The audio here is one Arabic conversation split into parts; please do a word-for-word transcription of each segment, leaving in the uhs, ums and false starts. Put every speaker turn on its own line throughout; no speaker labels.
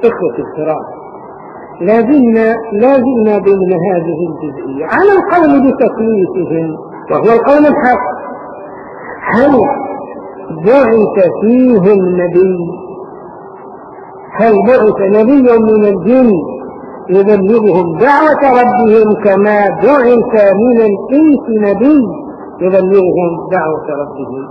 إخوة الكرام، لازلنا لازلنا ضمن هذه الجزئية على القول بتكليفهم وهو القول الحق. هل بعث فيهم نبي؟ هل بعث نبي من الجن يبلغهم دعوة ربهم كما بعث من الإنس نبي يبلغهم دعوة ربهم؟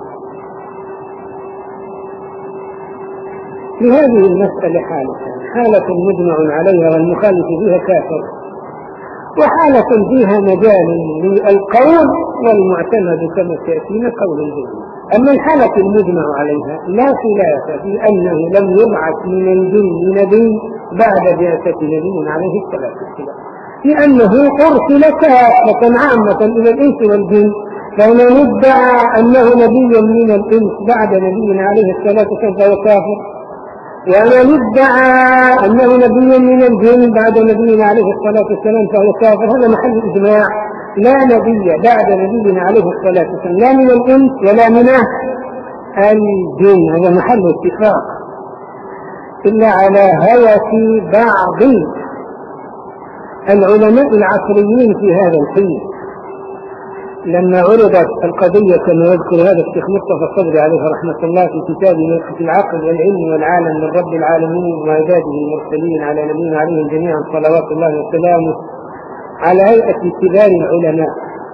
في هذه المسألة حالتان: حالة مجمع عليها والمخالف فيها كافر، وحالة فيها مجال للقول والمعتمد كما تأتينا قول الجن. أما الحالة المجمع عليها لا خلاف في أنه لم يبعث من الجن نبي بعد بعثة نبي عليه الصلاة والسلام، لأنه أرسل كافة عامة إلى الإنس والجن، فمن ادعى أنه نبي من الإنس بعد نبي عليه الصلاة والسلام فهو كافر، ومن ادعى أنه نبي من الجن بعد نبي عليه الصلاة والسلام فهو كافر. هذا محل إجماع، لا نبي بعد نبي عليه الصلاة والسلام لا من الإنس ولا من الجن، هذا محل اتفاق، إلا على هوى بعض العلماء العصريين في هذا الحين. لما عرضت القضية كما يذكر هذا الشيخ مصطفى الصدري عليه رحمة الله في كتابه في العقل والعلم والعالم من رب العالمين وعباده المرسلين على نبينا عليهم جميعا صلوات الله وسلامه، على هيئة كبار العلماء.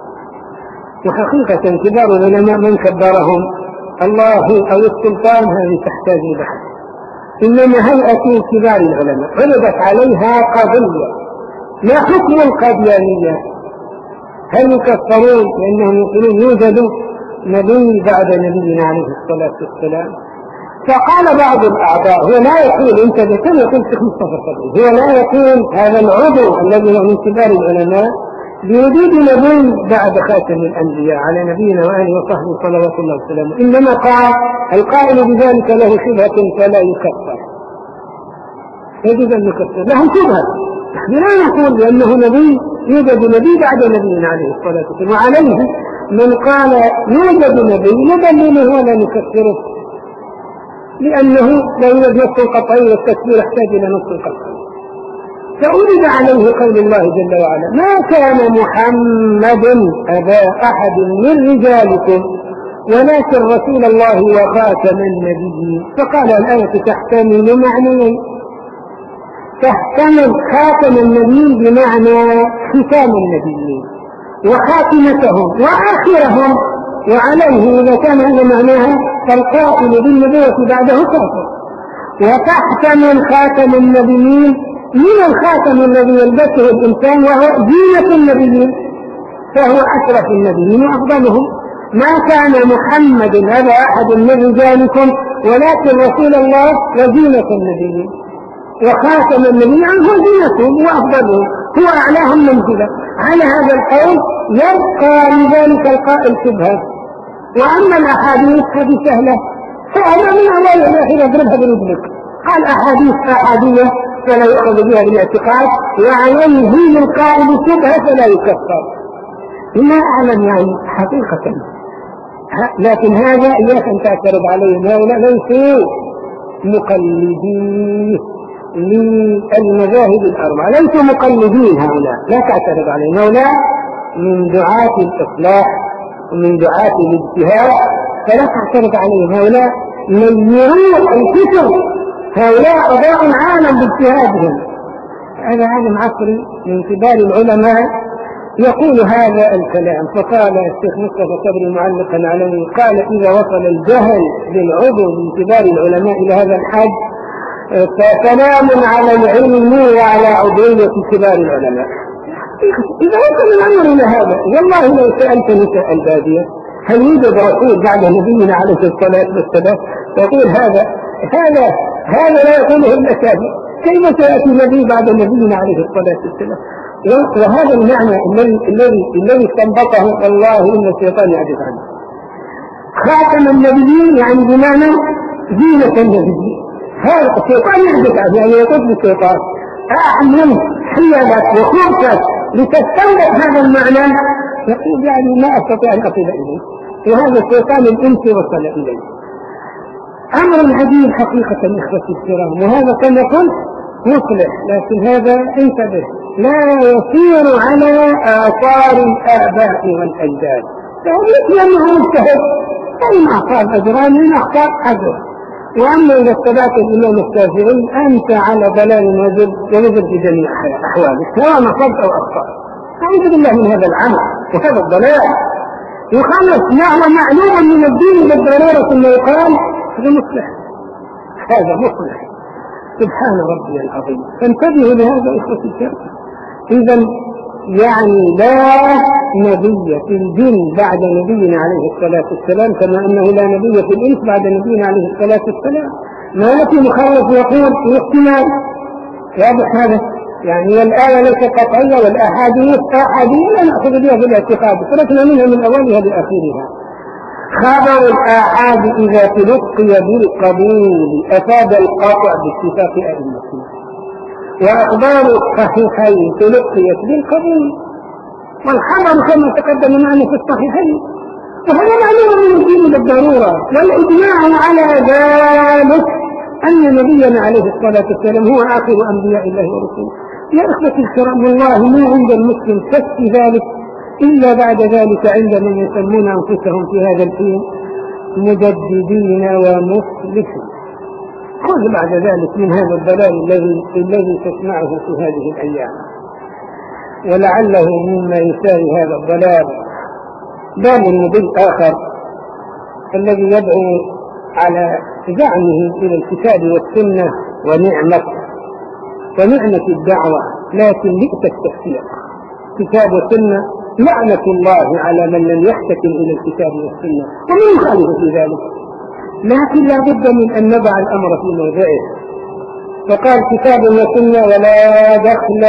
وحقيقة كبار العلماء من كبرهم الله أو السلطان هذه تحتاج بحث، إنما هيئة كبار العلماء عرضت عليها قضية ما حكم القاديانية، هل يكفرون لأنهم يقولون يوجد نبي بعد نبينا عليه الصلاة والسلام؟ فقال بعض الأعضاء هو لا يقول، انت كما يقول الشيخ مصطفى الصدري، هو لا يقول هذا العضو الذي هو من كبار العلماء بوجود نبي بعد خاتم الأنبياء على نبينا وآله وصحبه صلوات الله وسلامه، إنما قال القائل بذلك له شبهة فلا يكفر، يجب أن يكفر له شبهة. لا نقول بأنه نبي يوجد نبي بعد نبينا عليه الصلاة والسلام، وعليه من قال يوجد نبي ندلله ولا نكفره، لأنه لا يوجد نص قطعي والتكفير يحتاج إلى نص قطعي. فأرد عليه قول الله جل وعلا: ما كان محمد أبا أحد من رجالكم ولكن رسول الله وخاتم النبيين. فقال الآية تحتمل معنيين: تحتمل خاتم النبيين بمعنى ختام النبيين وخاتمتهم وآخرهم، وعليه إذا كان هذا معناها فالقائل بالنبوة بعده كافر. وتحتمل خاتم النبيين من الخاتم الذي يلبسه الإنسان وهو زينة النبيين، فهو أشرف النبيين وأفضلهم. ما كان محمد أبا أحد من رجالكم ولكن رسول الله وزينة النبيين وخاتم النبيين هو زينتهم وأفضلهم، هو أعلاهم منزلة. على هذا القول يبقى لذلك القائل شبهة. وأما الأحاديث هذه سهلة، فأنا من أولي الأخير يضربها برجلك، قال أحاديث أحادية فلا يؤخذ بها بالاعتقاد، وعليه القائل شبهة فلا يكفر. لا أعلم يعني حقيقة، لكن هذا إياك أن تعترض عليهم، هؤلاء ليسوا مقلدين للمذاهب الأربعة، ليسوا مقلدين هؤلاء، لا تعترض عليهم، هؤلاء من دعاة الإصلاح ومن دعاة الاجتهاد، فلا تعترض عليهم، هؤلاء ينيرون الكتب، هؤلاء أضاءوا العالم باجتهادهم. هذا عالم عصري من كبار العلماء يقول هذا الكلام. فقال الشيخ مصطفى الصدري معلقا عليه، قال: إذا وصل الجهل بالعضو من كبار العلماء إلى هذا الحد فسلام على العلم وعلى عضوية كبار العلماء. إذا وصل الأمر إلى هذا، والله لو سألت نساء البادية هل يوجد رسول بعد نبينا عليه الصلاة والسلام، تقول هذا هذا هذا لا يقوله إلا كافر، كيف سيأتي نبي بعد نبينا عليه الصلاة والسلام؟ وهذا المعنى الذي الذي الذي استنبطه الله إن الشيطان يعجز عنه. خاتم النبيين يعني بمعنى زينة النبيين، هذا الشيطان يعجز عنه، يعني يقول الشيطان أعلم حيلك وخبثك لتستنبط هذا المعنى، يقول يعني ما أستطيع أن أصل إليه، وهذا الشيطان الإنس وصل إليه. أمر عجيب حقيقة إخوتي الكرام، وهذا كما قلت مصلح، لكن هذا انتبه لا يسير على آثار الآباء والأجداد، فهذا أنه مجتهد فإن أصاب أجران من أخطاء أجر. وأما إذا اتبعت الإمام الشافعي أنت على ضلال وزر ونزل في جميع أحوالك سواء نصبت أو أخطأت. أعوذ بالله من هذا العمل وهذا الضلال يخلص ما هو معلوم من الدين بالضرورة ثم يقال هذا مصلح هذا مصلح. سبحان ربي العظيم. فانتبهوا لهذا إخوة الكرام. إذا يعني لا نبي في الجن بعد نبينا عليه الصلاة والسلام، كما أنه لا نبي في الإنس بعد نبينا عليه الصلاة والسلام. ما في مخالف يقول في احتمال واضح هذا يعني، والآية ليست قطعية والأحاديث أحاديث لا نأخذ بها بالاعتقاد، تركنا منها من أولها لآخرها. خبر الآحاد إذا تلقي بالقبول أفاد القطع باتفاق أئمتنا، وأخبار الصحيحين تلقيت بالقبول، والخبر كما تقدم معنا في الصحيحين، وهذا معلوم من الدين بالضرورة، والإجماع على ذلك أن نبينا عليه الصلاة والسلام هو آخر أنبياء الله ورسوله. يا إخوتي الكرام، والله ما عند المسلم شك ذلك إلا بعد ذلك عند من يسمون أنفسهم في هذا الحين مجددين ومصلحين. خذ بعد ذلك من هذا الضلال الذي الذي تسمعه في هذه الأيام، ولعله مما يساوي هذا الضلال باب النبي آخر الذي يدعو على زعمه إلى الكتاب والسنة ونعمة ونعمة الدعوة، لكن بئس التفسير. كتاب وسنة لعنة الله على من لم يحتكم إلى الكتاب والسنة ومن يخالف في ذلك، لكن لا بد من أن نضع الأمر في موضعه. فقال كتاب وسنة ولا دخل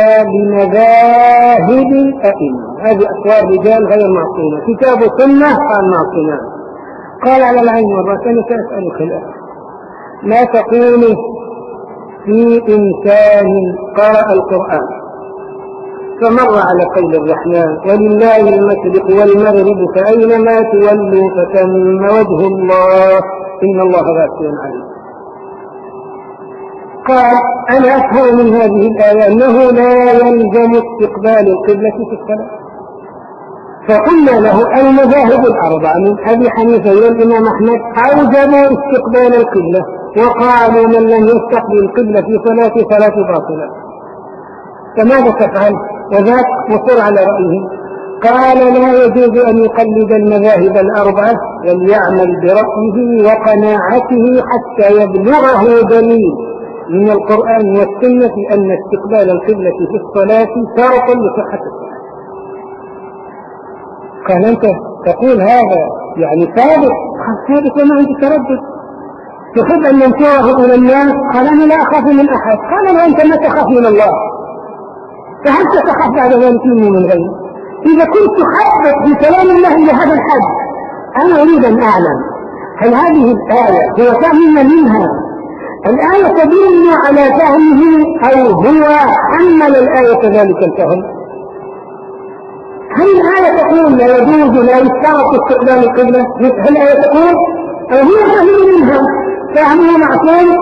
بمذاهب الأئمة، هذه أقوال رجال غير معصومة. كتاب وسنة قال معصومة. قال على العين والرأس أنا سأسألك الآن ما تقول في إنسان قرأ القرآن فمر على قول الرحمن ولله المشرق والمغرب فأينما تولوا فثم وجه الله إن الله واسع عليم. قال أنا أفهم من هذه الآية أنه لا يلزم استقبال القبلة في الصلاة. فقلنا له المذاهب الأربعة من أبي حنيفة والإمام أحمد أوجبوا استقبال القبلة، وقالوا من لم يستقبل القبلة في صلاته صلاته باطلة. فماذا تفعل؟ وذاك مصر على رأيه. قال لا يجوز أن يقلد المذاهب الأربعة وليعمل برأيه وقناعته حتى يبلغه دليل من القرآن والسنة أن استقبال القبلة في الصلاة شرط لصحة الصلاة. قال أنت تقول هذا يعني ثابت؟ قال ثابت وما عندي تردد. تحب أن ننشره إلى الناس؟ قال أنا لا أخاف من أحد. قال له أنت ما تخاف من الله، فهل تتخاف بعد ذلك مني من غيري؟ إذا كنت تخطط بكلام الله إلى هذا الحد أنا أريد أن أعلم هل هذه الآية هو فهمنا منها الآية تدل على فهمه أو هو حمل الآية ذلك الفهم؟ هل الآية تقول لا يجوز لا يشترط استقبال القبلة؟ هل الآية تقول أو هو فهم منها فهمه معصوم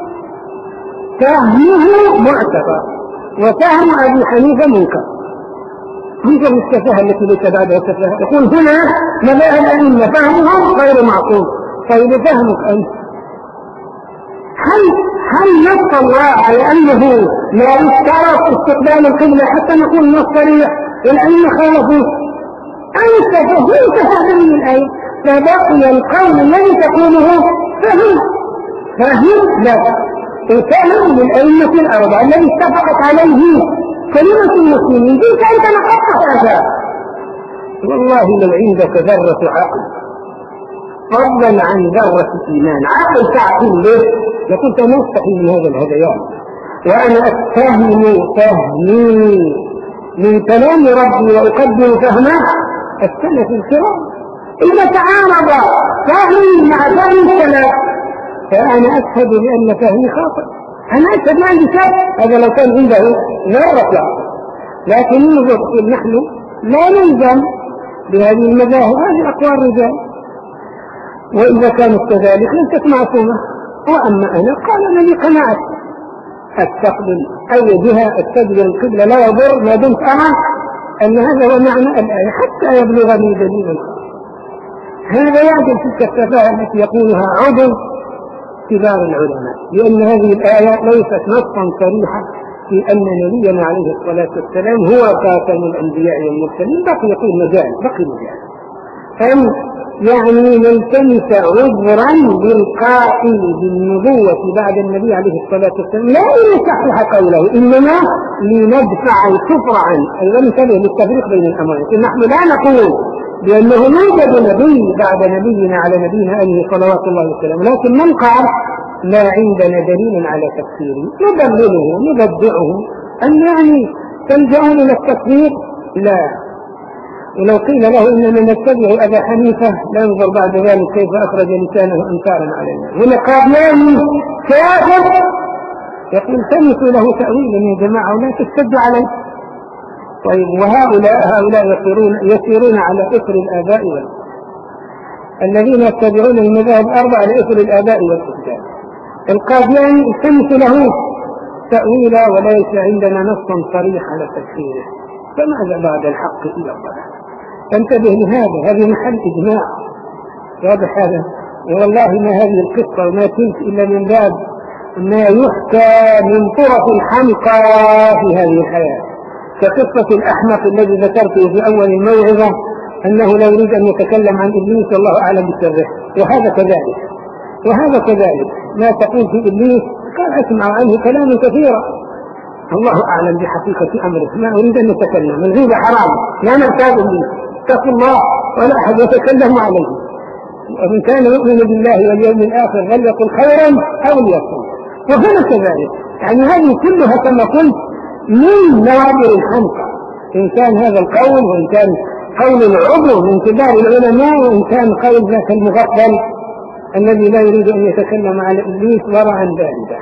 فهمه معتبر وفهم أبي حنيفة منكر؟ منكر السفاهة التي ليس بعدها سفاهة. يقول هنا مذاهب الأئمة فهمهم غير معصوم. طيب فهمك أنت هل هل نص الله على أنه لا يشترط استقبال القبلة حتى نقول نص صريح والأئمة خالفوا؟ أنت فهمت هذا من الآية، فبقي القول الذي تقوله فهم فهم لا وفهم للأئمة الأربعة الذي اتفقت عليه كلمة المسلمين. إنت أنت نقصت هذا. والله لو عندك ذرة عقل فضلا عن ذرة إيمان عقل تعقل به لكنت مستحيل من هذا الهذيان. وأنا أتهم فهمي من كلام ربي وأقدم فهمه السلف الكرام. إذا تعارض فهمي مع فهم السلف فأنا أشهد بأن فهمي خاطئ. أنا أشهد ما عندي شك هذا لو كان عنده ذرة عقل. لكن نقول نحن لا نلزم بهذه المذاهب، هذه أقوال الرجال، وإذا كانت كذلك ليست معصومة. وأما أنا قال أنا لي قناعة استقبل أي جهة، استقبل القبلة لا يضر ما دمت أرى أن هذا هو معنى الآية حتى يبلغني دليل الآخر. هذا يعدل تلك التفاهة التي يقولها عضو كبار العلماء، لأن هذه الآية ليست نصا صريحا في أن نبينا عليه الصلاة والسلام هو خاتم الأنبياء والمرسلين. بقي يقول مجال بقي مجال أن يعني نلتمس عذرا للقائل بالنبوة بعد النبي عليه الصلاة والسلام لا لنصحح قوله، إنما لندفع الكفر عنه. أيضا ننتبه للتفريق بين الأمرين. نحن لا نقول بأنه يوجد نبي بعد نبينا على نبينا عليه صلوات الله وسلامه، لكن من قال لا عندنا دليل على تفسيره نضلله نبدعه أن يعني تلجأون إلى التكفير؟ لا. ولو قيل له إننا نتبع أبا حنيفة لا ينظر بعد ذلك كيف أخرج لسانه أنكارا علينا. هنا قابلان كافر يقول تمسوا له تأويلا يا جماعة ولا تشتدوا عليه. طيب وهؤلاء هؤلاء يسيرون, يسيرون على إثر الآباء والأجداد، الذين يتبعون المذاهب الأربعة على إثر الآباء والأجداد. القادياني تمسوا له تأويلا وليس عندنا نص صريح على تفسيره، فماذا بعد الحق إلى الضلال؟ فانتبه لهذا، هذه محل إجماع واضح هذا. والله ما هذه القصة وما تلك إلا من باب ما يحكى من طرف الحمقى في هذه الحياة، كقصة الأحمق الذي ذكرته في أول الموعظة أنه لا يريد أن يتكلم عن إبليس والله أعلم بسره، وهذا كذلك وهذا كذلك ما تقول في إبليس قال أسمع عنه كلاما كثيرا الله أعلم بحقيقة أمره، ما أريد أن يتكلم، الغيبة حرام لا نرتاب إبليس، اتقوا الله ولا أحد يتكلم عليه، ومن كان يؤمن بالله واليوم الآخر فليقل خيرا أو ليصمت. وهنا كذلك، يعني هذه كلها كما قلت من نوادر الحمقى، إن كان هذا القول وإن كان قول العضو من كبار العلماء وإن كان قول ذاك المغفل الذي لا يريد أن يتكلم على إبليس ورعا باردا.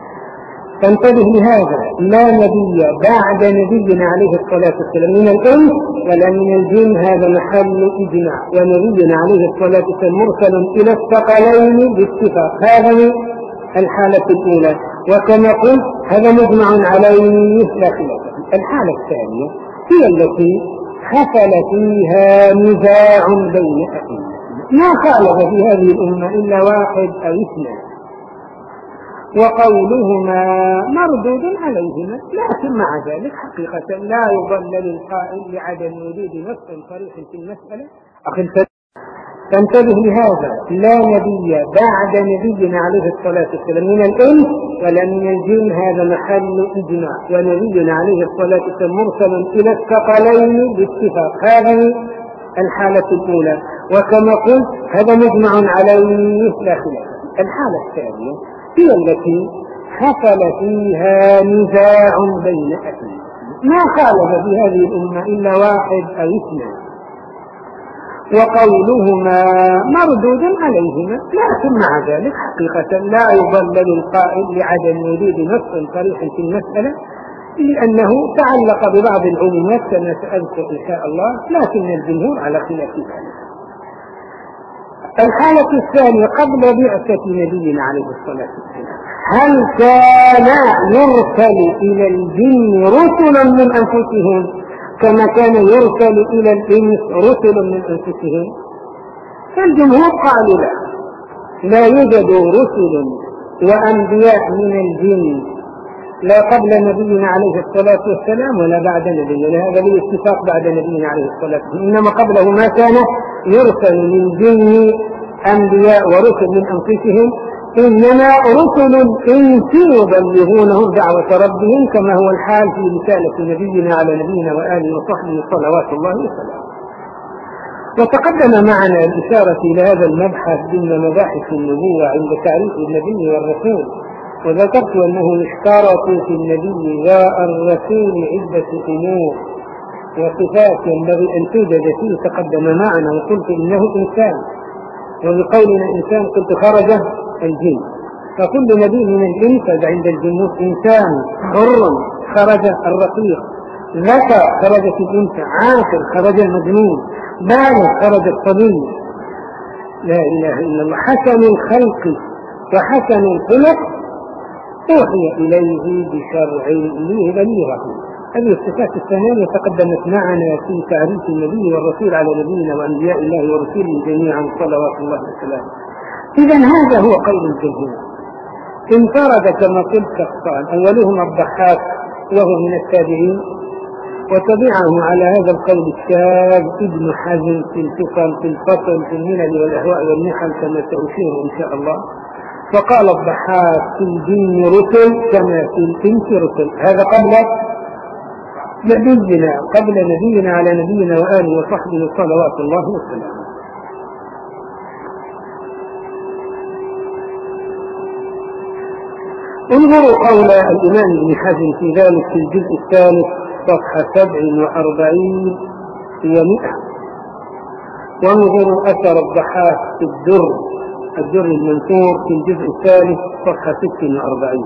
فانتبه لهذا، لا نبي بعد نبينا عليه الصلاة والسلام من الإنس ولا من الجن، هذا محل إجماع، ونبينا عليه الصلاة والسلام مرسل إلى الثقلين باتفاق، هذا الحالة الأولى. وكما قلت هذا مجمع عليه لا خلاف. الحالة الثانية هي التي حصل فيها نزاع بين أئمة، ما خالف في هذه الأمة إلا واحد أو اثنان، وقولهما مردود عليهما، لكن مع ذلك حقيقة لا يضلل القائل لعدم وجود نص صريح في المسألة. أخي فانتبه لهذا، لا نبي بعد نبينا عليه الصلاة والسلام من الإنس ولا من الجن، هذا محل إجماع، ونبينا عليه الصلاة والسلام مرسل إلى الثقلين باتفاق، هذه الحالة الأولى. وكما قلت هذا مجمع عليه لا خلاف. الحالة الثانية هي التي حصل فيها نزاع بين أئمة، ما خالف في هذه الأمة إلا واحد أو اثنان، وقولهما مردود عليهما، لكن مع ذلك حقيقة لا يضلل القائل لعدم وجود نص صريح في المسألة، لأنه تعلق ببعض العلومات كما سأذكر إن شاء الله، لكن الجمهور على خلاف ذلك. الحالة الثانية قبل بعثة نبينا عليه الصلاة والسلام، هل كان يرسل إلى الجن رسلا من أنفسهم كما كان يرسل إلى الإنس رسل من أنفسهم؟ فالجمهور قالوا لا، لا يوجد رسل وأنبياء من الجن لا قبل نبينا عليه الصلاة والسلام ولا بعد نبينا، هذا بالاتفاق بعد نبينا عليه الصلاة والسلام، إنما قبله ما كان يرسل للجن أنبياء ورسل من أنفسهم، إنما رسل الإنس يبلغونهم دعوة ربهم كما هو الحال في رسالة نبينا على نبينا وآله وصحبه صلوات الله وسلامه. وتقدم معنا الإشارة إلى هذا المبحث ضمن مباحث النبوة عند تعريف النبي والرسول، وذكرت أنه يشترط في النبي والرسول عدة أمور وصفات ينبغي أن توجد فيه، تقدم معنا وقلت إنه إنسان، وبقولنا إنسان قلت خرج الجن، فكل نبي من الإنس عند الجنود إنسان حر خرج الرقيق، ذكى خرجت الإنس، عاقل خرج المجنون، بالغ خرج الصبي، لا إله إلا الله، حسن الخلق وحسن الخلق أوحي إليه بشرع ليبلغه. هذه الصفات الثمانية تقدمت معنا في تعريف النبي والرسول على نبينا وأنبياء الله ورسوله جميعا صلوات الله وسلامه. إذا هذا هو قول الجمهور. انفرد كما قلت شخصان، أولهما الضحاك وهو من التابعين، وتبعه على هذا القول الشاذ ابن حزم في الفصل في الفصل في الملل والأهواء والنحل كما سأشير إن شاء الله. فقال الضحاك في الجن رسل كما في الإنس رسل. هذا قبل نبينا قبل نبينا على نبينا وآله وصحبه صلوات الله وسلامه. انظروا قول الإمام ابن حزم في ذلك في الجزء الثالث صفحة سبع وأربعين ومئة. وانظروا أثر الضحاك في الدر الدر المنثور في الجزء الثالث صفحة ست وأربعين.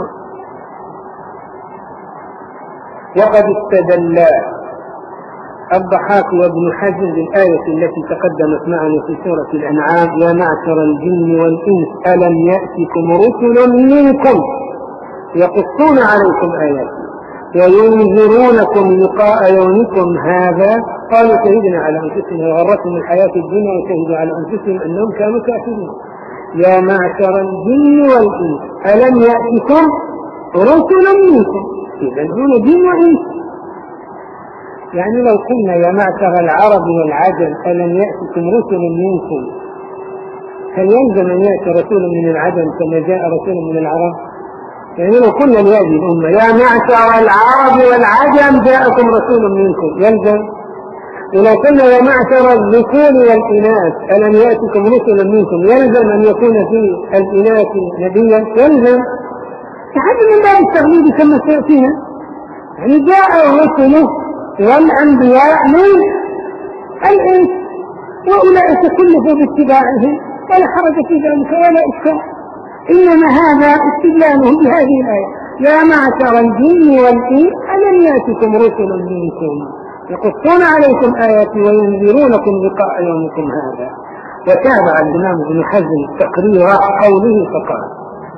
وقد استدل الضحاك وابن حزم بالآية التي تقدمت معنا في سورة الأنعام: يا معشر الجن والإنس ألم يأتكم رسل منكم يقصون عليكم آياتي وينذرونكم لقاء يومكم هذا قالوا شهدنا على أنفسنا وغرتهم الحياة الدنيا وشهدوا على أنفسهم أنهم كانوا كافرين. يا معشر الجن والإنس ألم يأتكم رسل منكم. إذا هنا جن وإنس. يعني لو قلنا يا معشر العرب والعجم ألم يأتكم رسل منكم، هل يلزم أن يأتي رسول من العجم كما جاء رسول من العرب؟ يعني لو قلنا لهذه الأمة يا معشر العرب والعجم جاءكم رسول منكم يلزم. ولو قلنا يا معشر الذكور والإناث ألم يأتكم رسل منكم يلزم أن يكون في الإناث نبيا يلزم. فهذا من باب التغليب كما سيأتينا. يعني جاء الرسل والأنبياء من الإنس وأولئك كلهم باتباعه ولا حرج في ذلك ولا إشكال. إنما هذا استدلاله بهذه الآية: يا معشر الجن والإنس ألم يأتكم رسل منكم يقصون عليكم آياتي وينذرونكم لقاء يومكم هذا. وتابع الإمام ابن حزم تقرير قوله فقال: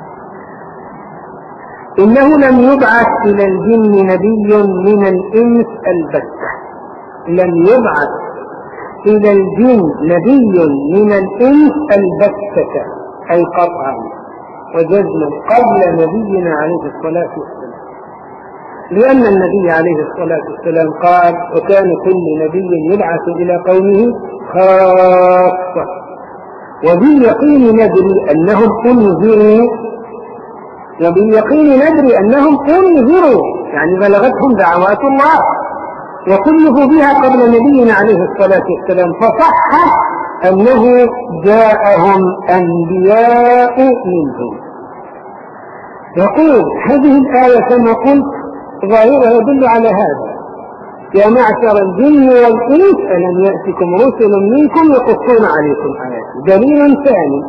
إنه لم يبعث إلى الجن نبي من الإنس البتة. لم يبعث إلى الجن نبي من الإنس البتة أي قطعا وجزما قبل نبينا عليه الصلاة والسلام، لأن النبي عليه الصلاة والسلام قال: وكان كل نبي يبعث إلى قومه خاصة وباليقين ندري أنهم أنذروا وباليقين ندري أنهم أنذروا يعني بلغتهم دعوات الله وكله بها قبل نبينا عليه الصلاة والسلام، فصح أنه جاءهم أنبياء منهم. يقول هذه الآية كما قلت ظاهرها يدل على هذا: يا معشر الجن والإنس ألم يأتكم رسل منكم يقصون عليكم آياتي. دليل ثاني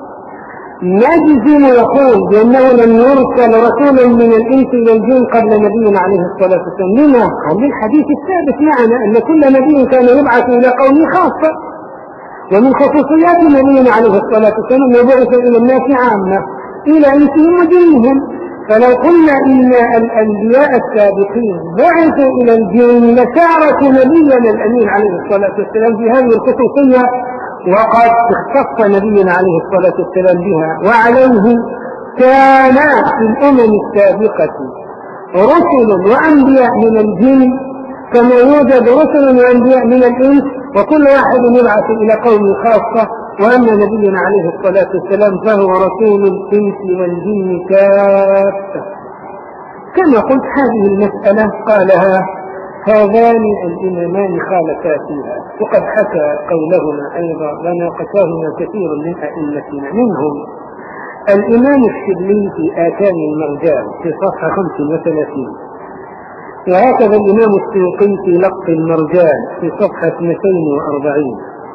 نجزم يقول بأنه لم يرسل رسول من الإنس إلى الجن قبل نبينا عليه الصلاة والسلام. لما؟ قال الحديث الثابت معنا أن كل نبي كان يبعث إلى قومه خاصة، ومن خصوصيات نبينا عليه الصلاة والسلام أنه بعث إلى الناس عامة إلى إنسهم وجنهم. فلو قلنا إن الأنبياء السابقين بعثوا إلى الجن لشاركوا نبينا الأمين عليه الصلاة والسلام في هذه الخصوصية، وقد اختص نبينا عليه الصلاة والسلام بها. وعليه كان في الأمم السابقة رسل وأنبياء من الجن كما يوجد رسل وأنبياء من الإنس، وكل واحد يبعث إلى قوم خاصة. وأما نبينا عليه الصلاة والسلام فهو رسول الإنس والجن كافة. كما قلت هذه المسألة قالها هذان الإمامان خالفا فيها، وقد حكى قولهما أيضا وناقشاهما كثير من أئمتنا، منهم الإمام الشبلي في آكام المرجان في صفحة خمس وثلاثين، وهكذا الإمام السيوطي في لق المرجان في صفحة اثنتين وأربعين.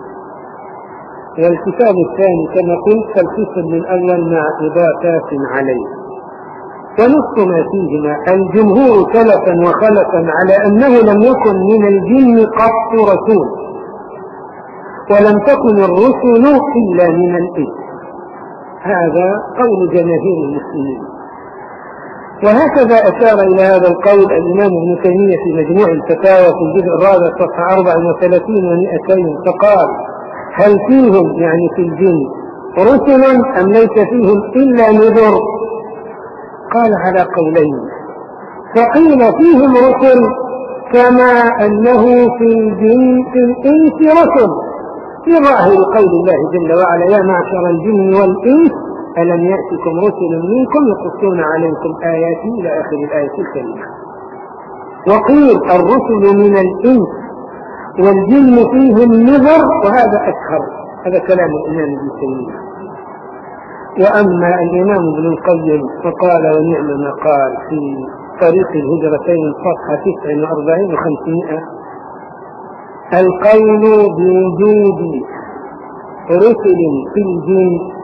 والكتاب الثاني كما قلت فالقسم الأول مع إضافات عليه. ونص ما فيهما الجمهور سلفا وخلفا على أنه لم يكن من الجن قط رسول، ولم تكن الرسل إلا من الإنس. هذا قول جماهير المسلمين. وهكذا أشار إلى هذا القول الإمام ابن تيمية في مجموع الفتاوى في الجزء الرابع صفحة أربع وثلاثين ومئتين فقال: هل فيهم يعني في الجن رسل أم ليس فيهم إلا نذر؟ قال: على قولين، فقيل فيهم رسل كما أنه في الجن في الإنس رسل، في ظاهر قول الله جل وعلا: يا معشر الجن والإنس ألم يأتكم رسل منكم يقصون عليكم آياتي إلى آخر الآية الكريمة. وقيل الرسل من الإنس والجن فيهم نذر، وهذا أشهر، هذا كلام الإمام ابن تيمية. وأما الإمام ابن القيم فقال ونعم ما قال في طريق الهجرتين صفحة تسع وأربعين وخمسمائة: القول بوجود رسل في الجن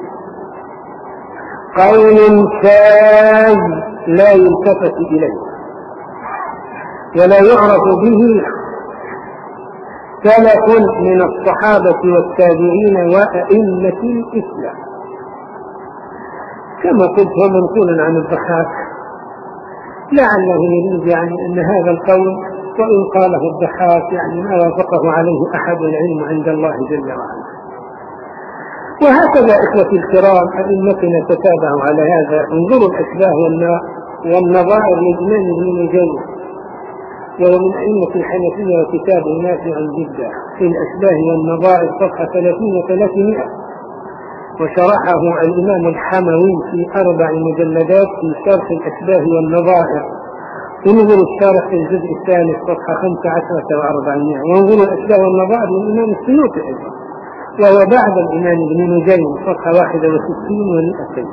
قول شاذ لا يلتفت إليه ولا يعرف به سلف من الصحابة والتابعين وأئمة الإسلام. كما قلت هو منقول عن الضحاك، لعله يريد يعني أن هذا القول وإن قاله الضحاك يعني ما وافقه عليه أحد العلم عند الله جل وعلا. وهكذا إخوتي الكرام أئمتنا تتابعوا على هذا. انظروا الأشباه والنظائر للإمام ابن نجيم، وهو من أئمة الحنفية وكتاب نافع جدا في الأشباه والنظائر صفحة ثلاثين وثلاثمائة، وشرحه الإمام الحموي في أربع مجلدات في شرح الأشباه والنظائر. انظروا الشارح في الجزء الثالث صفحة خمسة عشرة وأربعمائة، وانظروا الأشباه والنظائر للإمام السيوطي أيضا، وهو بعد الإمام ابن نجيم صفحة واحدة وستين ومئتين.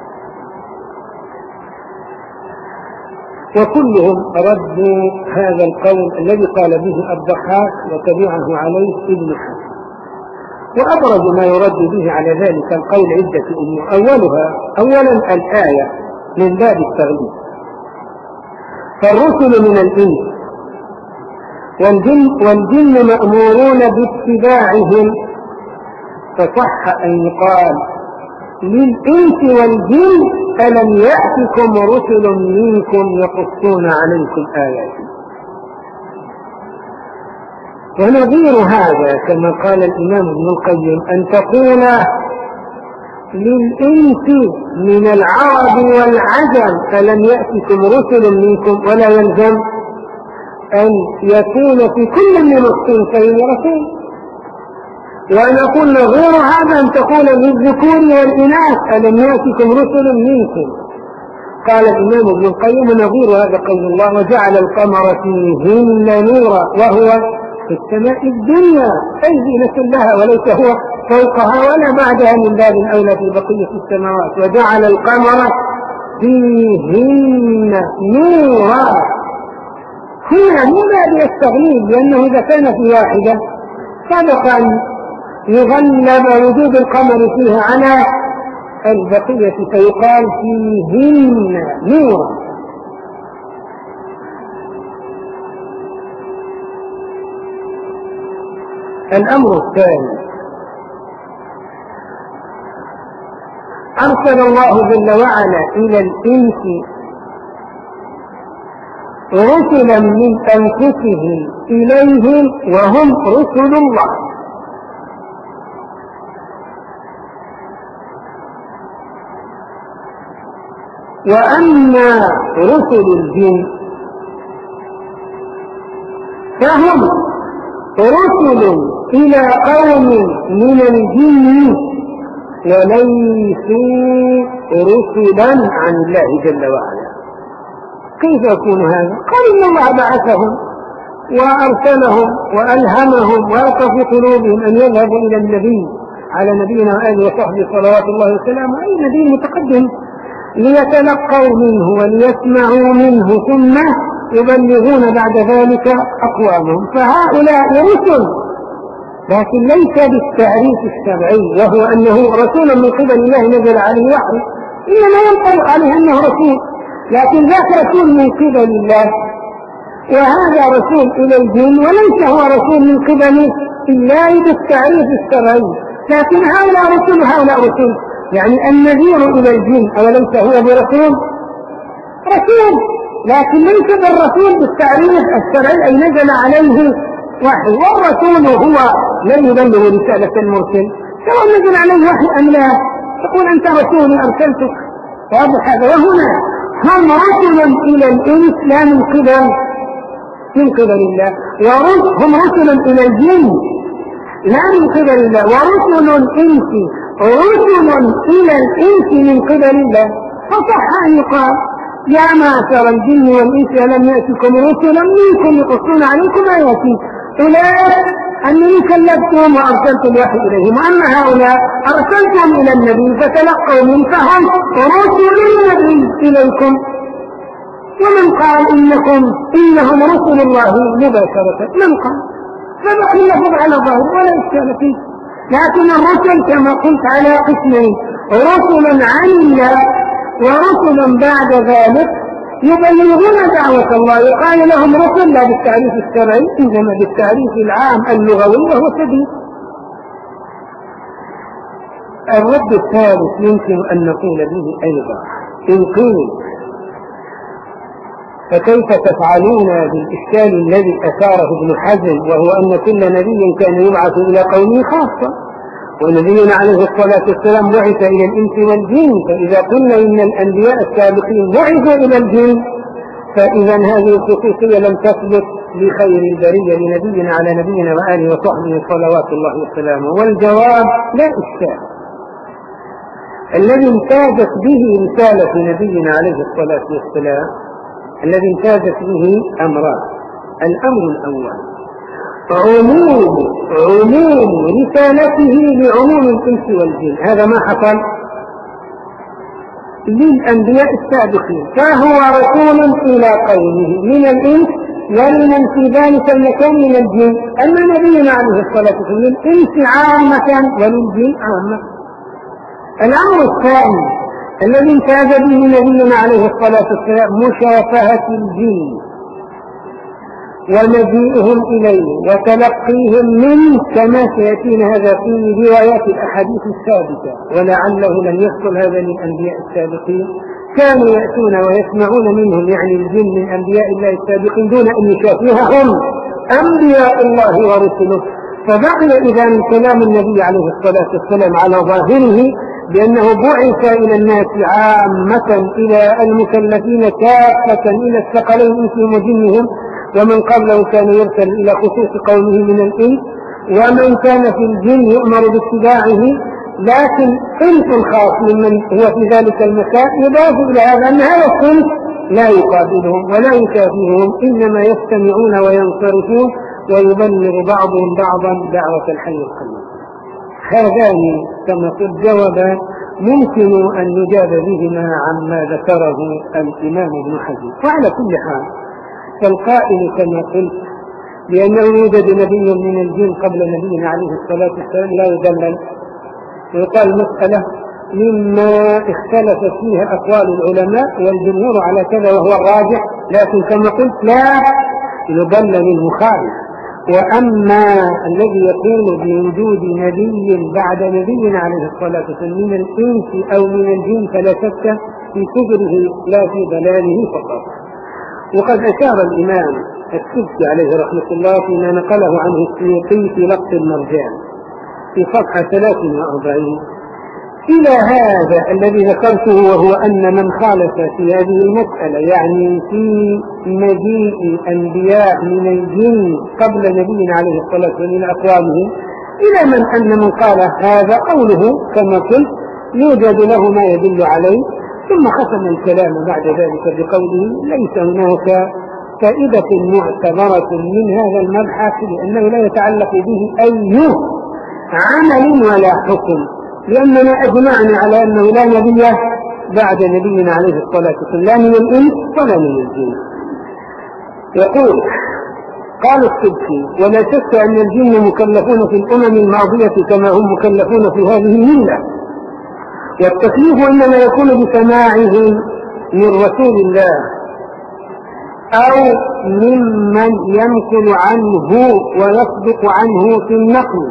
وكلهم ردوا هذا القول الذي قال به الضحاك وتبعه عليه ابن حزم. وأبرز ما يرد به على ذلك القول عدة أمور. أولها أولا الآية من باب التغليب، فالرسل من الإنس والجن, والجن مأمورون باتباعهم، فصح أن يقال للإنس والجن ألم يأتكم رسل منكم يقصون عليكم آياتي. ونظير هذا كما قال الإمام ابن القيم أن تقول للإنس من العرب والعجم ألم يأتكم رسل منكم، ولا يلزم أن يكون في كل من الصنفين رسول. وأن أقول غير هذا أن تقول للذكور والإناث ألم يأتكم رسل منكم. قال الإمام ابن القيم نظير هذا قول الله: وجعل القمر فيهن نورا وهو في السماء الدنيا، أي زينة لها وليس هو فوقها ولا بعدها من باب أولى في بقية السماوات. وجعل القمر فيهن نورا، هنا مو باب التغليب، لأنه إذا كان في واحدة سبق أن يغلب وجود القمر فيها على البقية فيقال فيهن نورا. الأمر الثاني: أرسل الله جل وعلا إلى الإنس رسلا من أنفسهم إليهم وهم رسل الله. وأما رسل الجن فهم رسل إلى قوم من الجن وليسوا رسلا عن الله جل وعلا. كيف يكون هذا؟ قال إن الله بعثهم وأرسلهم وألهمهم وألقى في قلوبهم أن يذهبوا إلى النبي على نبينا وآله وصحبه صلوات الله وسلامه، أي نبي متقدم، ليتلقوا منه وليسمعوا منه ثم يبلغون بعد ذلك أقوامهم. فهؤلاء رسل، لكن ليس بالتعريف الشرعي، وهو أنه رسول من قبل الله نزل عليه وحي، إنما ينطبق عليه أنه رسول، لكن ذاك رسول من قبل الله، وهذا رسول إلى الجن وليس هو رسول من قبل الله بالتعريف الشرعي. لكن هؤلاء رسول هؤلاء رسول، يعني النذير إلى الجن أوليس هو برسول؟ رسول، لكن ليس بالرسول بالتعريف الشرعي أي نزل عليه وحي، والرسول هو من يبلغ رسالة المرسل سواء نزل عليه وحي أم لا، تقول أنت رسول أرسلتك. واضح هذا. وهنا هم رسل إلى الإنس لا من قبل من قبل الله، وهم رسل إلى الجن لا من قبل الله، ورسل الإنس رسل إلى الإنس من قبل الله. فصح أن يقال يا معشر الجن والإنس ألم يأتكم رسلا منكم يقصون عليكم آياتي، أولئك أنني كلفتهم وأرسلت الوحي إليهم، وأما هؤلاء أرسلتهم إلى النبي فتلقوا منه فهم رسل النبي إليكم. ومن قال إنكم إنهم رسل الله مباشرة؟ من قال؟ فبقي اللفظ على ظاهر ولا إشكال فيه. لكن الرسل كما قلت على قسمين، رسلا عن الله ورسلا بعد ذلك يبلغون دعوة الله، يقال لهم رسل لا بالتعريف الشرعي إنما بالتعريف العام اللغوي وهو سبيل. الرد الثالث يمكن أن نقول به أيضا إن قيل فكيف تفعلون بالإشكال الذي أثاره ابن حزم، وهو أن كل نبي كان يبعث إلى قومه خاصة، ونبينا عليه الصلاة والسلام بعث إلى الإنس والجن، فإذا قلنا إن الأنبياء السابقين بعثوا إلى الجن فإذا هذه الخصوصية لم تثبت لخير البرية لنبينا على نبينا وآله وصحبه صلوات الله وسلامه. والجواب لا إشكال. الذي امتازت به رسالة نبينا عليه الصلاة والسلام الذي امتازت به أمران. الأمر الأول عموم عموم رسالته لعموم الإنس والجن، هذا ما حصل للأنبياء السابقين، فهو رسول إلى قومه من الإنس ولمن في ذلك المكان من الجن. أما نبينا عليه الصلاة والسلام للإنس عامة وللجن عامة. الأمر الثاني الذي امتاز به نبينا عليه الصلاة والسلام مشافهة الجن ومجيئهم إليه وتلقيهم منه، كما سيأتينا هذا في روايات الأحاديث الثابتة، ولعله لم يحصل هذا للأنبياء السابقين، كانوا يأتون ويسمعون منهم يعني الجن من أنبياء الله السابقين دون أن يشافههم أنبياء الله ورسله. فبقي إذا من كلام النبي عليه الصلاة والسلام على ظاهره بأنه بعث إلى الناس عامة، إلى المكلفين كافة، إلى الثقلين إنسهم وجنهم، ومن قبله كان يرسل إلى خصوص قومه من الإنس، ومن كان في الجن يؤمر باتباعه، لكن صنف خاص ممن هو في ذلك المكان يضاف إلى هذا أن هذا الصنف لا يقابلهم ولا يشافههم، إنما يستمعون وينصرفون ويبلغ بعضهم بعضا دعوة الحي القيوم. هذان كما قد جواب ممكن أن نجاب بهما عما ذكره الإمام ابن حزم. وعلى كل حال فالقائل كما قلت لأنه يوجد نبي من الجن قبل نبينا عليه الصلاة والسلام لا يدلل، ويقال مسألة مما اختلف فيها أقوال العلماء والجمهور على كذا وهو الراجح، لكن كما قلت لا يدلل المخالف. وأما الذي يقول بوجود نبي بعد نبينا عليه الصلاة والسلام من الإنس أو من الجن فلا شك في كبره لا في ضلاله فقط. وقد أشار الإمام السبكي عليه رحمة الله فيما نقله عنه السيوطي في لقط المرجان في صفحة ثلاث وأربعين إلى هذا الذي ذكرته، وهو أن من خالف في هذه المسألة يعني في مجيء أنبياء من الجن قبل نبينا عليه الصلاة والسلام من أقوامهم، إلى من أن من قال هذا قوله كما قلت يوجد له ما يدل عليه. ثم ختم الكلام بعد ذلك بقوله ليس هناك فائدة معتبرة من هذا المبحث لأنه لا يتعلق به أي عمل ولا حكم، لأننا أجمعنا على أنه لا نبي بعد نبينا عليه الصلاة والسلام لا من الإنس ولا من الجن. يقول قال السبكي ولا شك أن الجن مكلفون في الأمم الماضية كما هم مكلفون في هذه الملة، والتكليف إنما يكون بسماعهم من رسول الله أو ممن ينقل عنه ويصدق عنه في النقل.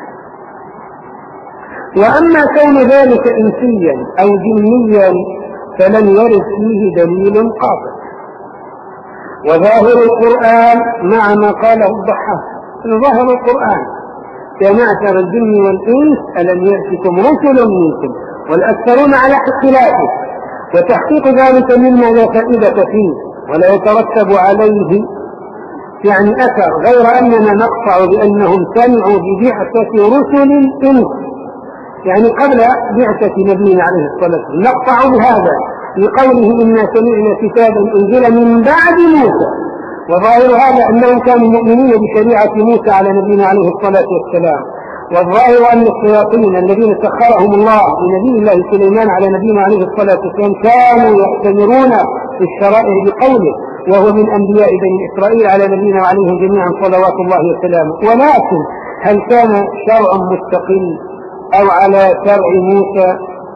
وأما كون ذلك إنسيا أو جنيا فلم يرد فيه دليل قاطع. وظاهر القرآن مع ما قاله الضحاك، ظاهر القرآن يا معشر الجن والإنس ألم يأتكم رسل منكم والأكثرون على اختلافه، وتحقيق ذلك مما لا فائدة فيه ولا يترتب عليه يعني أثر، غير أننا نقطع بأنهم سمعوا ببعثة رسل إنس، يعني قبل بعثة نبينا عليه الصلاة والسلام، نقطع بهذا لقوله إنا سمعنا كتابا أنزل من بعد موسى، وظاهر هذا أنهم كانوا مؤمنين بشريعة موسى على نبينا عليه الصلاة والسلام. والظاهر أن الشياطين الذين سخرهم الله لنبي الله سليمان على نبينا عليه الصلاة والسلام كانوا يأتمرون في الشرائع بقوله، وهو من أنبياء بني إسرائيل على نبينا وعليهم جميعا صلوات الله وسلامه. ولكن هل كان شرع مستقل أو على شرع موسى؟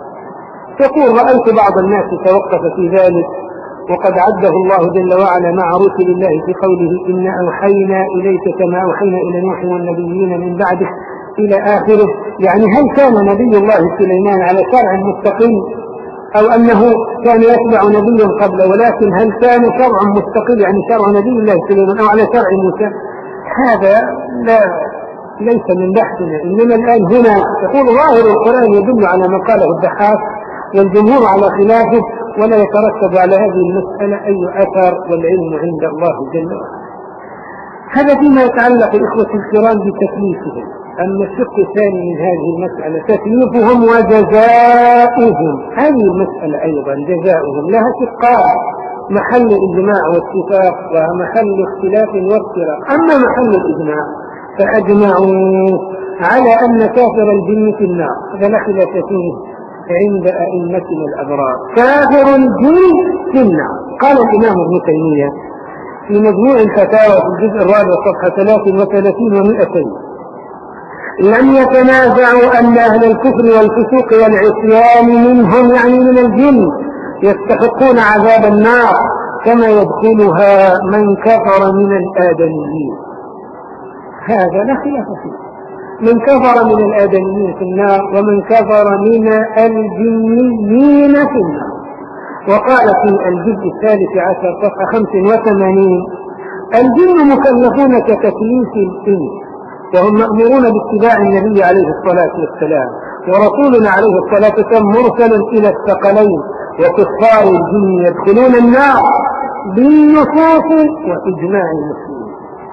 تقول رأيت بعض الناس توقف في ذلك، وقد عده الله جل وعلا مع رسل الله في قوله إنا أوحينا إليك كما أوحينا إلى نوح والنبيين من بعده إلى آخره. يعني هل كان نبي الله سليمان على شرع مستقل أو أنه كان يتبع نبيا قبل؟ ولكن هل كان شرع مستقل يعني شرع نبي الله سليمان أو على شرع موسى؟ هذا لا ليس من بحثنا. إنما الآن هنا يقول ظاهر القرآن يدل على ما قاله الضحاك والجمهور على خلافه، ولا يترتب على هذه المسألة أي أثر، والعلم عند الله جل وعلا. هذا فيما يتعلق إخوة الكرام بتكليفهم. أما الشق الثاني من هذه المسألة تكليفهم وجزاؤهم، هذه المسألة أيضا جزاؤهم لها شقان، محل إجماع واتفاق ومحل اختلاف وافتراق. أما محل الإجماع فأجمعوا على أن كافر الجن في النار، هذا لا خلاف فيه عند أئمتنا الأبرار، كافر الجن في النار. قال الإمام ابن تيمية في مجموع الفتاوى في الجزء الرابع صفحة ثلاث وثلاثين ومئتين: لم يتنازعوا أن أهل الكفر والفسوق والعصيان منهم يعني من الجن يستحقون عذاب النار كما يدخلها من كفر من الآدميين. هذا لا خلاف فيه، من كفر من الآدميين في النار ومن كفر من الجنيين في النار. وقال في الجزء الثالث عشر صفحة خمس وثمانين: الجن مكلفون كتكليف الإنس، وهم مأمورون باتباع النبي عليه الصلاة والسلام، ورسولنا عليه الصلاة والسلام مرسل إلى الثقلين، وكفار الجن يدخلون النار بالنصوص وإجماع المسلمين،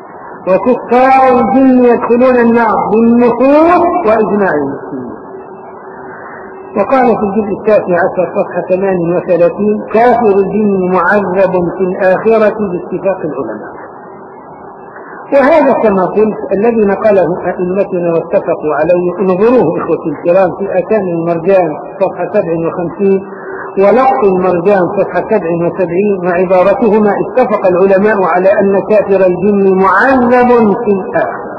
وكفار الجن يدخلون النار بالنصوص وإجماع المسلمين. وقال في الجزء التاسع عشر صفحة ثمان وثلاثين: كافر الجن معذب في الآخرة باتفاق العلماء. وهذا كما قلت الذي نقله أئمتنا واتفقوا عليه، انظروه إخوتي الكرام في أتان المرجان صفحة سبع وخمسين ولقط المرجان صفحة سبع وسبعين، وعبارتهما: اتفق العلماء على أن كافر الجن معذب في الآخرة.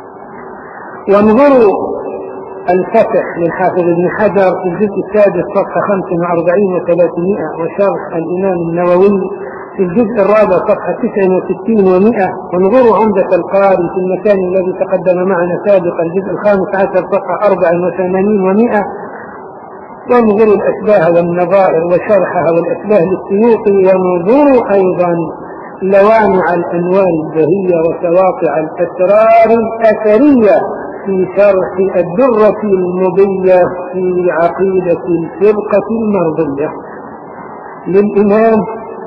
وانظروا الفتح للحافظ ابن حجر في الجزء السادس صفحة خمس وأربعين وثلاثمائة، وشرح الإمام النووي في الجزء الرابع صفحة تسع وستين ومئة. وانظروا عمدة القاري في المكان الذي تقدم معنا سابقا الجزء الخامس عشر صفحة أربع وثمانين ومئة. وانظروا الأشباه والنظائر وشرحها والأشباه للسيوطي. وانظروا أيضا لوامع الأنوار البهية وسواطع الأسرار الأثرية في شرح الدرة المضية في عقيدة الفرقة المرضية للإمام.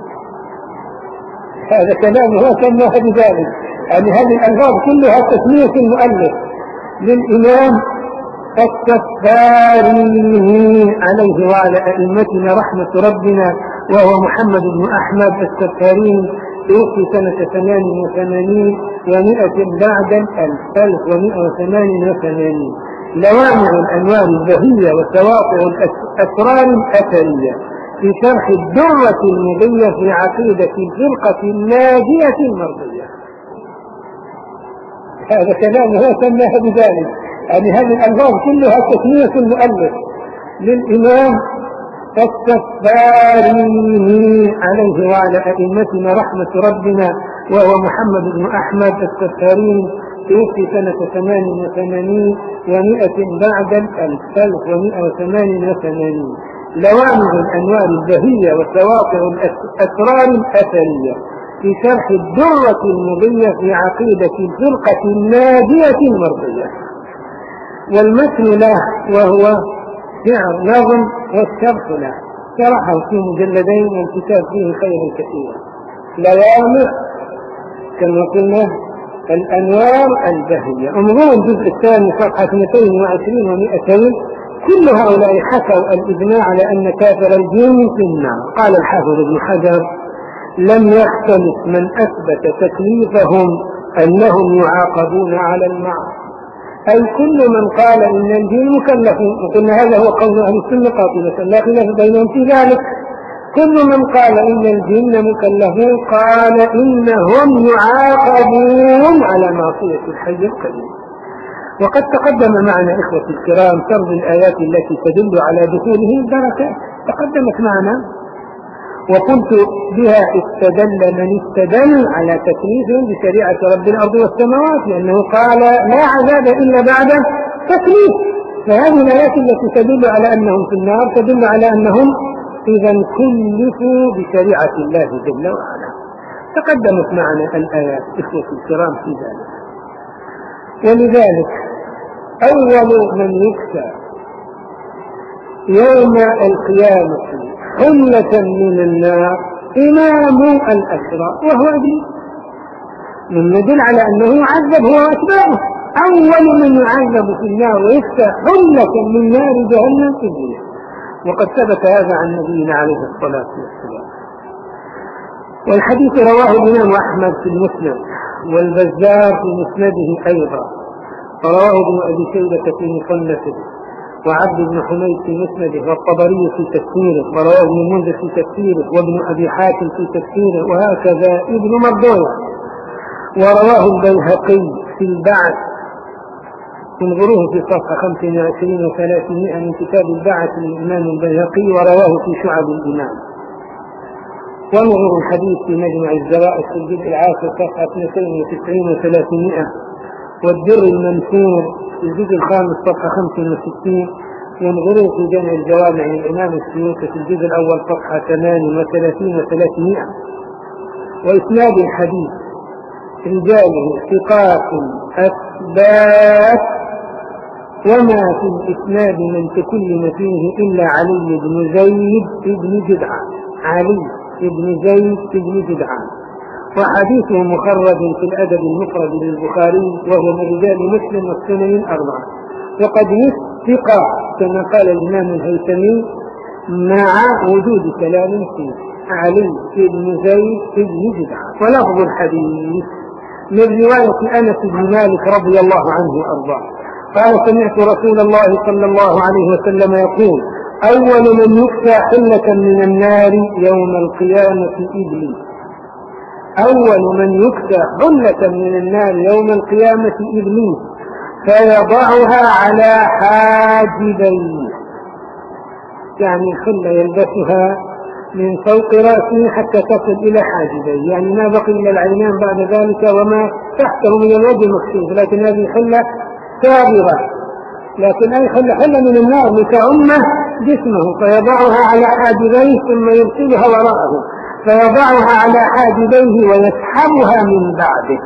هذا كلام هو سماه بذلك، يعني هذه الألفاظ كلها تسمية المؤلف للإمام السفاريني عليه وعلى أئمتنا رحمة ربنا، وهو محمد بن أحمد السفاريني، توفي سنة ثمان وثمانين ومئة بعد الألف ألف ومئة وثمان وثمانين. لوامع الأنوار البهية وسواطع الأسرار الأثرية في شرح الدرة المضية في عقيدة الفرقة الناجية المرضية. هذا كلام هو سماه بذلك، يعني هذه الألفاظ كلها تسمية المؤلف للإمام السفاريني عليه وعلى أئمتنا رحمة ربنا، وهو محمد بن أحمد السفاريني، توفي سنة ثمان وثمانين ومئة بعد الألف ألف ومئة وثمان وثمانين. لوامع الأنوار البهية وسواطع الأسرار الأثرية في شرح الدرة المضية في عقيدة الفرقة الناجية المرضية. والمتن له وهو شعر نظم والشرح له شرحه في مجلدين والكتاب فيه خير كثير. لوامع كما قلنا الأنوار البهية. انظروا الجزء الثاني صفحة اثنتين وعشرين ومئتين. كل هؤلاء حكوا الإجماع على أن كافر الجن في النار. قال الحافظ ابن حجر لم يختلف من أثبت تكليفهم أنهم يعاقبون على المعصية، أي كل من قال إن الجن مكلفون، وقلنا هذا هو قول أهل السنة قاطبة لا خلاف بينهم في ذلك. كل من قال إن الجن مكلفون قال إنهم يعاقبون على معصية الحي القيوم. وقد تقدم معنا إخوة الكرام سرد الآيات التي تدل على دخوله البركات، تقدمت معنا وقلت بها استدل من استدل على تكليفهم بشريعة رب الأرض والسماوات، لأنه قال لا عذاب إلا بعد تكليف. فهذه الآيات التي تدل على أنهم في النار تدل على أنهم إذا كلفوا بشريعة الله جل وعلا. تقدمت معنا الآيات إخوة الكرام في ذلك. ولذلك أول من يكسى يوم القيامة حلة من النار إمام الأشرار وهو إبليس، من يدل على أنه يعذب هو وأتباعه. أول من يعذب في النار ويكسى حلة من نار جهنم إبليس، وقد ثبت هذا عن نبينا عليه الصلاة والسلام. والحديث رواه الإمام أحمد في المسند والبزار في مسنده أيضا، ورواه ابن أبي شيبة في مصنفه، وعبد بن حميد في مسنده، والطبري في تفسيره، ورواه ابن المنذر في تفسيره، وابن أبي حاتم في تفسيره، وهكذا ابن مردويه. ورواه البيهقي في البعث، انظروه في صفحة خمسة وعشرين وثلاثمائة من كتاب البعث للإمام البيهقي، ورواه في شعب الإمام. وانظروا الحديث في مجمع الزوائد في الجزء العاشر صفحة اثنتين وتسعين وثلاثمائة، والدر المنثور في الجزء الخامس صفحة خمسة وستين. وانظروا في جمع الجوامع للإمام السيوطي في الجزء الأول صفحة ثمانية وثلاثين وثلاثمائة. وإسناد الحديث رجاله ثقات أثبات، وما في الإسناد من تكلم فيه إلا علي بن زيد بن جدعان، علي بن زيد بن جدعان، وحديثه مخرج في الأدب المفرد للبخاري وهو من رجال مسلم والسنن الأربعة. وقد وثق كما قال الإمام الهيثمي مع وجود كلام فيه علي بن زيد بن جدعان. ولفظ الحديث من رواية أنس بن مالك رضي الله عنه وأرضاه قال سمعت رسول الله صلى الله عليه وسلم يقول أول من يكسى حلة من النار يوم القيامة إبليس. أول من يكسى حلة من النار يوم القيامة إبليس فيضعها على حاجبيه، يعني حلة يلبسها من فوق رأسه حتى تصل إلى حاجبيه، يعني ما بقي إلا العينان بعد ذلك وما تحته من الوجه مكشوف، لكن هذه حلة سابغة، لكن أي حلة حلة من النار لتعم جسمه، فيضعها على حاجبيه ثم يرسلها وراءه، فيضعها على حاجبيه ويسحبها من بعده،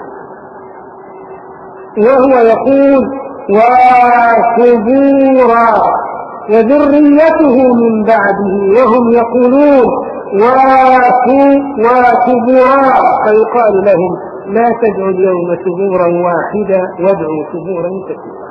وهو يقول وثبورا، وذريته من بعده وهم يقولون وثبورا، فيقال لهم لا تدعوا اليوم ثبورا واحدا وادعوا ثبورا كثيرا.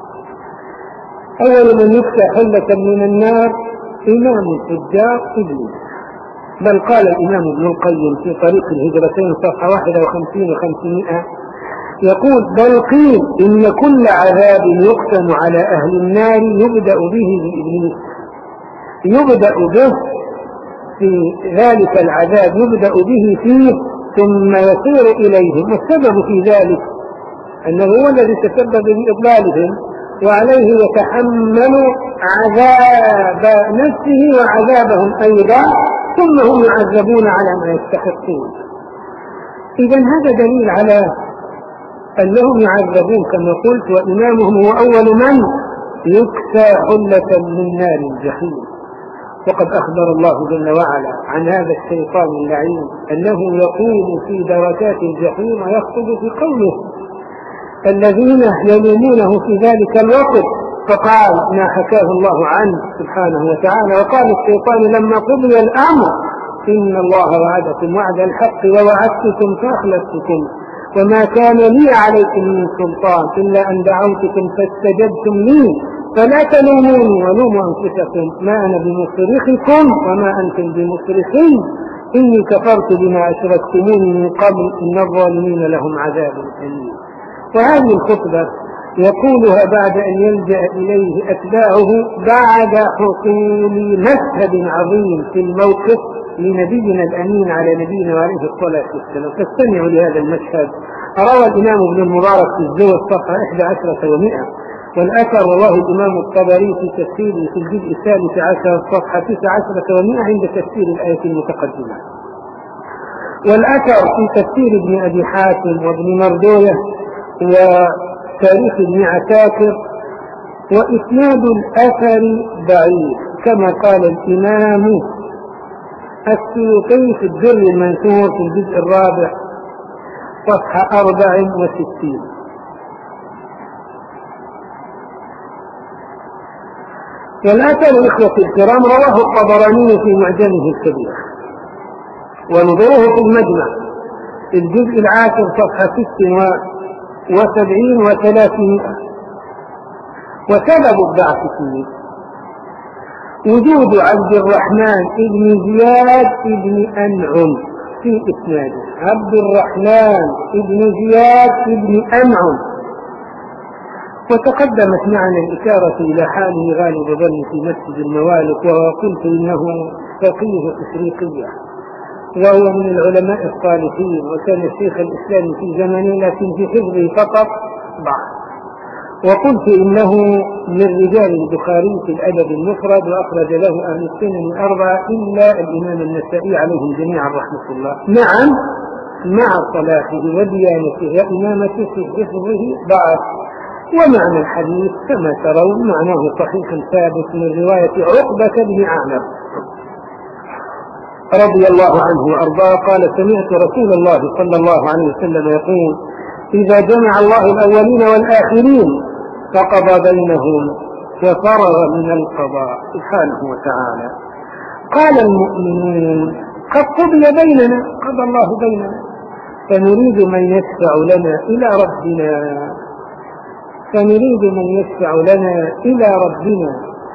أول من يكسى حلة من النار إمام الفجار إبليس. بل قال الإمام ابن القيم في طريق الهجرتين صفحة واحد وخمسين وخمسمائة يقول بل قيل إن كل عذاب يقسم على أهل النار يبدأ به بإبليس، يبدأ به في ذلك العذاب، يبدأ به فيه ثم يصير إليهم، والسبب في ذلك أنه هو الذي تسبب بإضلالهم، وعليه يتحمل عذاب نفسه وعذابهم أيضا، ثم هم يعذبون على ما يستحقون. إذن هذا دليل على أنهم يعذبون كما قلت، وإمامهم هو أول من يكسى حلة من نار الجحيم. وقد أخبر الله جل وعلا عن هذا الشيطان اللعين أنه يقول في دركات الجحيم ويخطب في قوله الذين يلومونه في ذلك الوقت، فقال ما حكاه الله عنه سبحانه وتعالى: وقال الشيطان لما قضي الأمر إن الله وعدكم وعد الحق ووعدتكم فأخلفتكم وما كان لي عليكم من سلطان إلا أن دعوتكم فاستجبتم لي فلا تلوموني ولوموا أنفسكم ما أنا بمصرخكم وما أنتم بمصرخي إني كفرت بما أشركتموني من قبل إن الظالمين لهم عذاب أليم. وهذه الخطبة يقولها بعد أن يلجأ إليه أتباعه بعد حصول مشهد عظيم في الموقف لنبينا الأمين على نبينا عليه الصلاة والسلام. فاستمعوا لهذا المشهد. روى الإمام ابن المبارك في الزهد صفحة إحدى عشرة ومئة، والأثر رواه الإمام الطبري في تفسيره في الجزء الثالث عشر صفحة تسعة عشرة ومئة عند تفسير الآية المتقدمة، والأثر في تفسير ابن أبي حاتم وابن مردوية وتاريخ ابن عساكر، وإسناد الأثر ضعيف كما قال الإمام السيوطي في الدر المنثور في الجزء الرابع صفحة أربع وستين. والأثر الإخوة الكرام رواه الطبراني في معجمه الكبير، ونظره في المجمع في الجزء العاشر صفحة ست وسبعين وثلاثمائة. وسبب الضعف فيه وجود عبد الرحمن ابن زياد ابن أنعم في إسناده. عبد الرحمن ابن زياد ابن أنعم، وتقدمت معنا الإشارة إلى حاله غالب ظن في مسجد الموالك، وقلت إنه فقيه إفريقية وهو من العلماء الصالحين، وكان الشيخ الإسلامي في زمنه لكن في حفظه فقط ضعف. وقلت إنه من رجال البخاري في الأدب المفرد، وأخرج له أهل السنن الأربعة إلا الإمام النسائي عليهم جميعا رحمة الله، نعم مع صلاحه وديانته وإمامته في حفظه ضعف. ومعنى الحديث كما ترون معناه صحيح ثابت من رواية عقبة بن عامر رضي الله عنه وأرضاه قال: سمعت رسول الله صلى الله عليه وسلم يقول: إذا جمع الله الأولين والآخرين فقضى بينهم ففرغ من القضاء سبحانه وتعالى. قال المؤمنون: قد قضي بيننا، قضى الله بيننا، فنريد من يشفع لنا إلى ربنا فنريد من يشفع لنا إلى ربنا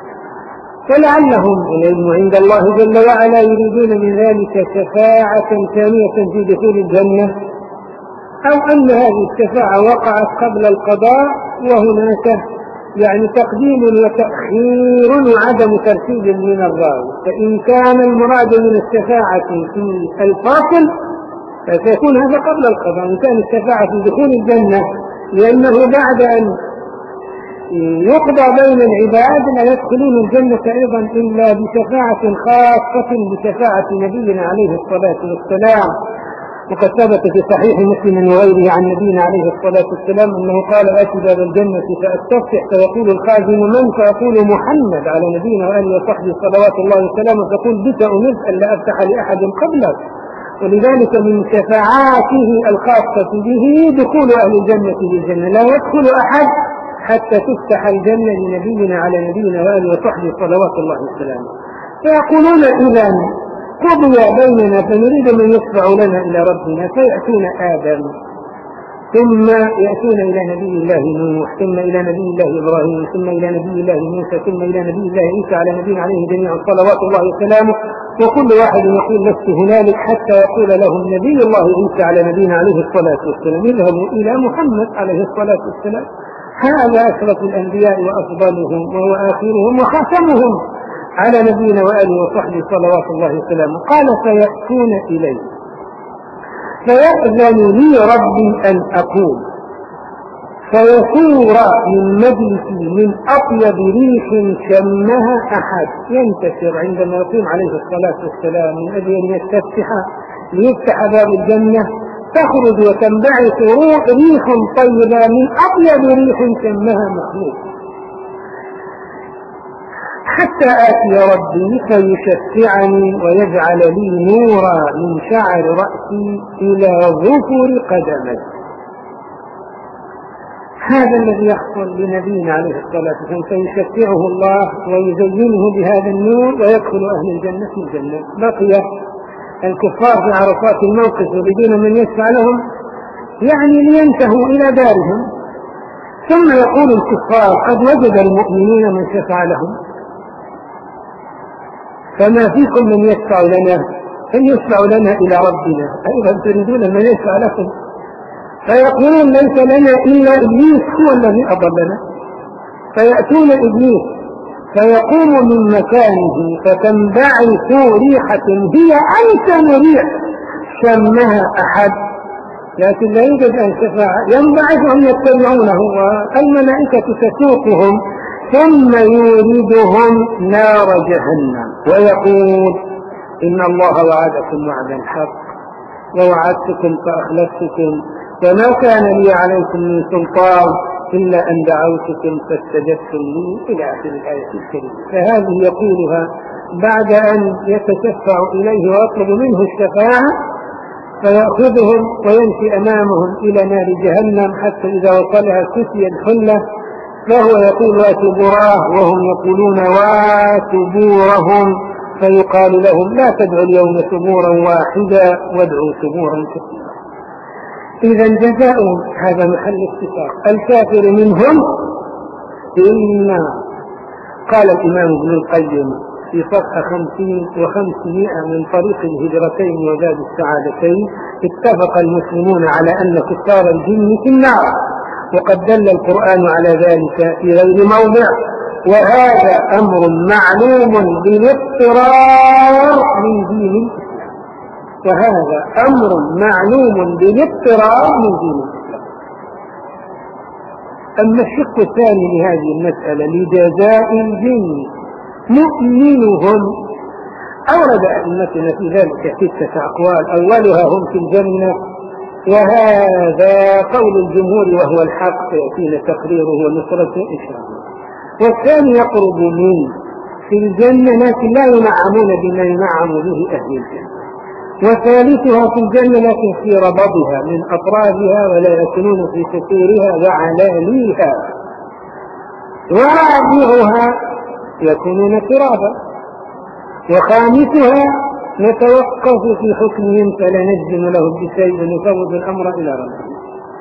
فلعلهم العلم عند الله جل وعلا يريدون من ذلك شفاعة ثانية في دخول الجنة، أو أن هذه الشفاعة وقعت قبل القضاء وهناك يعني تقديم وتأخير وعدم ترتيب من الراوي. فإن كان المراد من الشفاعة في الفاصل فسيكون هذا قبل القضاء، إن كان الشفاعة في دخول الجنة لأنه بعد أن يقضى بين العباد لا يدخلون الجنة أيضا إلا بشفاعة خاصة بشفاعة نبينا عليه الصلاة والسلام. وقد ثبت في صحيح مسلم وغيره عن نبينا عليه الصلاة والسلام أنه قال: آتي باب الجنة فأستفتح فيقول الخازن من؟ فيقول محمد على نبينا وآله وصحبه صلوات الله وسلامه، فقل بك أمرت أن لا أفتح لأحد قبلك. ولذلك من شفاعاته الخاصة به دخول أهل الجنة بالجنة، لا يدخل أحد حتى تفتح الجنة لنبينا على نبينا وآله وصحبه صلوات الله وسلامه. فيقولون: إذا قضي بيننا فنريد من يشفع لنا إلى ربنا، فيأتون آدم ثم يأتون إلى نبي الله نوح ثم إلى نبي الله إبراهيم ثم إلى نبي الله موسى ثم إلى نبي الله عيسى على نبينا عليه جميعا صلوات الله وسلامه، وكل واحد يقول لست هنالك حتى يقول لهم نبي الله عيسى على نبينا عليه الصلاة والسلام: اذهبوا إلى محمد عليه الصلاة والسلام، هذا أشرف الأنبياء وأفضلهم وهو آخرهم وخاتمهم على نبينا وآله وصحبه صلوات الله وسلامه. قال: فيأتون إليه فيأذن لي ربي أن أقول فيصور من مجلسي من أطيب ريح شمها أحد ينتشر عندما يقوم عليه الصلاة والسلام من أجل أن يستفتح ليفتح باب الجنة، تخرج وتنبعث ريح طيبة من أطيب ريح شمها مخلوق. حتى آتي ربي فيشفعني ويجعل لي نورا من شعر رأسي إلى ظفر قدمي. هذا الذي يحصل لنبينا عليه الصلاة والسلام، فيشفعه الله ويزينه بهذا النور ويدخل أهل الجنة في الجنة. بقي الكفار في عرفات الموقف يريدون من يشفع لهم يعني لينتهوا إلى دارهم، ثم يقول الكفار قد وجد المؤمنين من شفع لهم، فما فيكم من يشفع لنا أن يشفع لنا إلى ربنا، أيضا تريدون من يشفع لكم؟ فيقولون ليس لنا إلا إبليس هو الذي أضلنا، فيأتون إبليس فيقوم من مكانه فتنبعث ريحة هي أنتن ريح شمها أحد، لكن لا يوجد أن شفاعة، ينبعثهم يتبعونه والملائكة تسوقهم، ثم يوردهم نار جهنم ويقول إن الله وعدكم وعد الحق ووعدتكم فأخلفتكم وما كان لي عليكم من سلطان إلا أن دعوتكم فاستجبتم لي إلى آخر الآية الكريمة. فهذه يقولها بعد أن يتشفع إليه ويطلب منه الشفاعة، فيأخذهم ويمشي أمامهم إلى نار جهنم حتى إذا وصلها كسي الحلة، فهو يقول واتبوراه وهم يقولون واتبورهم، فيقال لهم لا تدعوا اليوم ثبورا واحدا وادعوا ثبورا كثيرا. إذا جزاء هذا محل اتفاق الكافر منهم إن قال الإمام ابن القيم في صفحة خمسين وخمسمائة من طريق الهجرتين وزاد السعادتين: اتفق المسلمون على أن كفار الجن في النار، وقد دل القرآن على ذلك في غير موضع، وهذا أمر معلوم بالاضطرار من دين الإسلام وهذا أمر معلوم بالاضطرار من دين الإسلام. أما الشق الثاني لهذه المسألة لجزاء الجن مؤمنهم، أورد أئمتنا في ذلك ستة أقوال، أولها هم في الجنة، وهذا قول الجمهور وهو الحق يأتينا تقريره ونصرته إن شاء الله. والثاني يقرب من في الجنة لكن لا ينعمون بما ينعم به أهل الجنة. وثالثها في الجنة لكن في ربضها من أطرافها ولا يكونون في سطورها وعلاليها. ورابعها يكونون ترابا. وخامسها نتوقف في حكمهم فلا نجزم له بشيء ونفوض الأمر إلى ربهم.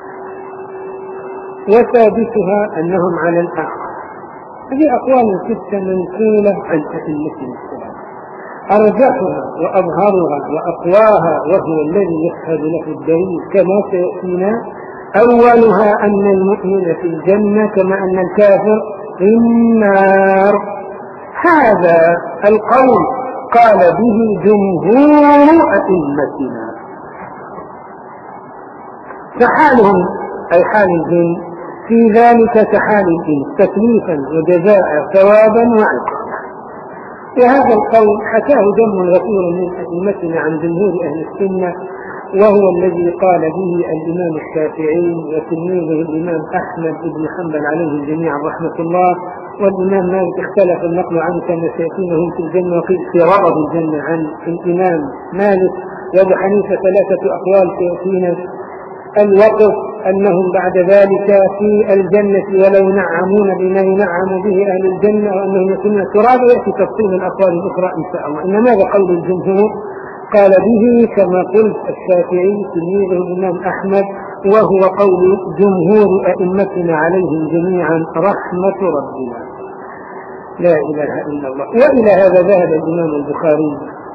وسادسها أنهم على الآخر. هذه أقوال ستة منقولة عن أئمة الإسلام، أرجحها وأظهرها وأقواها وهو الذي يشهد له الدليل كما سيأتينا. أولها أن المؤمن في الجنة كما أن الكافر في النار. هذا القول قال به جمهور أئمتنا، فحالهم أي حال الجن في ذلك كحال الإنس تكليفا وجزاء ثوابا وعقابا. وهذا القول حكاه جمع غفير من أئمتنا عن جمهور أهل السنة، وهو الذي قال به الإمام الشافعي وتلميذه الإمام أحمد بن حنبل عليه جميعا رحمة الله. والإمام مالك اختلف النقل عنه كما سيأتينهم في الجنة وقيل في ربض الجنة عن الإمام مالك. وأبو حنيفة ثلاثة أقوال سيأتينا الوقف أنهم بعد ذلك في الجنة ولو ينعمون بما ينعم به أهل الجنة وأنهم يكونون ترابا، يأتي تفصيل الأقوال الأخرى إن شاء الله. إنما هذا قول الجمهور قال به كما قلت الشافعي تلميذه الإمام أحمد، وهو قول جمهور أئمتنا عليهم جميعا رحمة ربنا لا إله إلا الله. وإلى هذا ذهب الإمام البخاري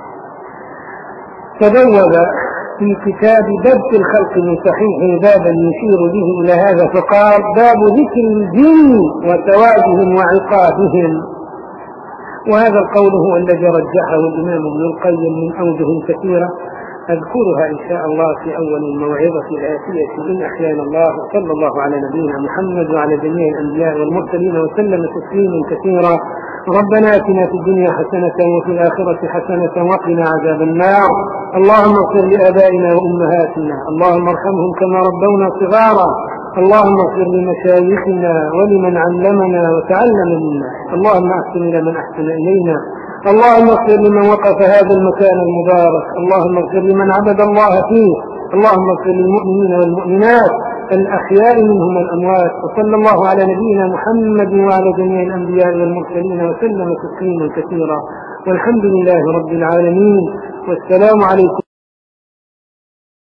فبوب في كتاب بدء الخلق من صحيح بابا يشير به إلى هذا، فقال: باب ذكر الجن وثوابهم وعقابهم. وهذا القول هو الذي رجحه الإمام ابن القيم من أوجه كثيرة أذكرها إن شاء الله في أول الموعظة الآتية إن أحيانا الله. صلى الله على نبينا محمد وعلى جميع الأنبياء والمرسلين وسلم تسليما كثيرا. ربنا آتنا في الدنيا حسنة وفي الآخرة حسنة وقنا عذاب النار. اللهم اغفر لآبائنا وأمهاتنا، اللهم ارحمهم كما ربونا صغارا، اللهم اغفر لمشايخنا ولمن علمنا وتعلم منا. اللهم احسن الى من احسن الينا. اللهم اغفر لمن وقف هذا المكان المبارك. اللهم اغفر لمن عبد الله فيه. اللهم اغفر للمؤمنين والمؤمنات الأحياء منهم والأموات. وصلى الله على نبينا محمد وعلى جميع الأنبياء والمرسلين وسلم تسليما كثيرا، والحمد لله رب العالمين، والسلام عليكم.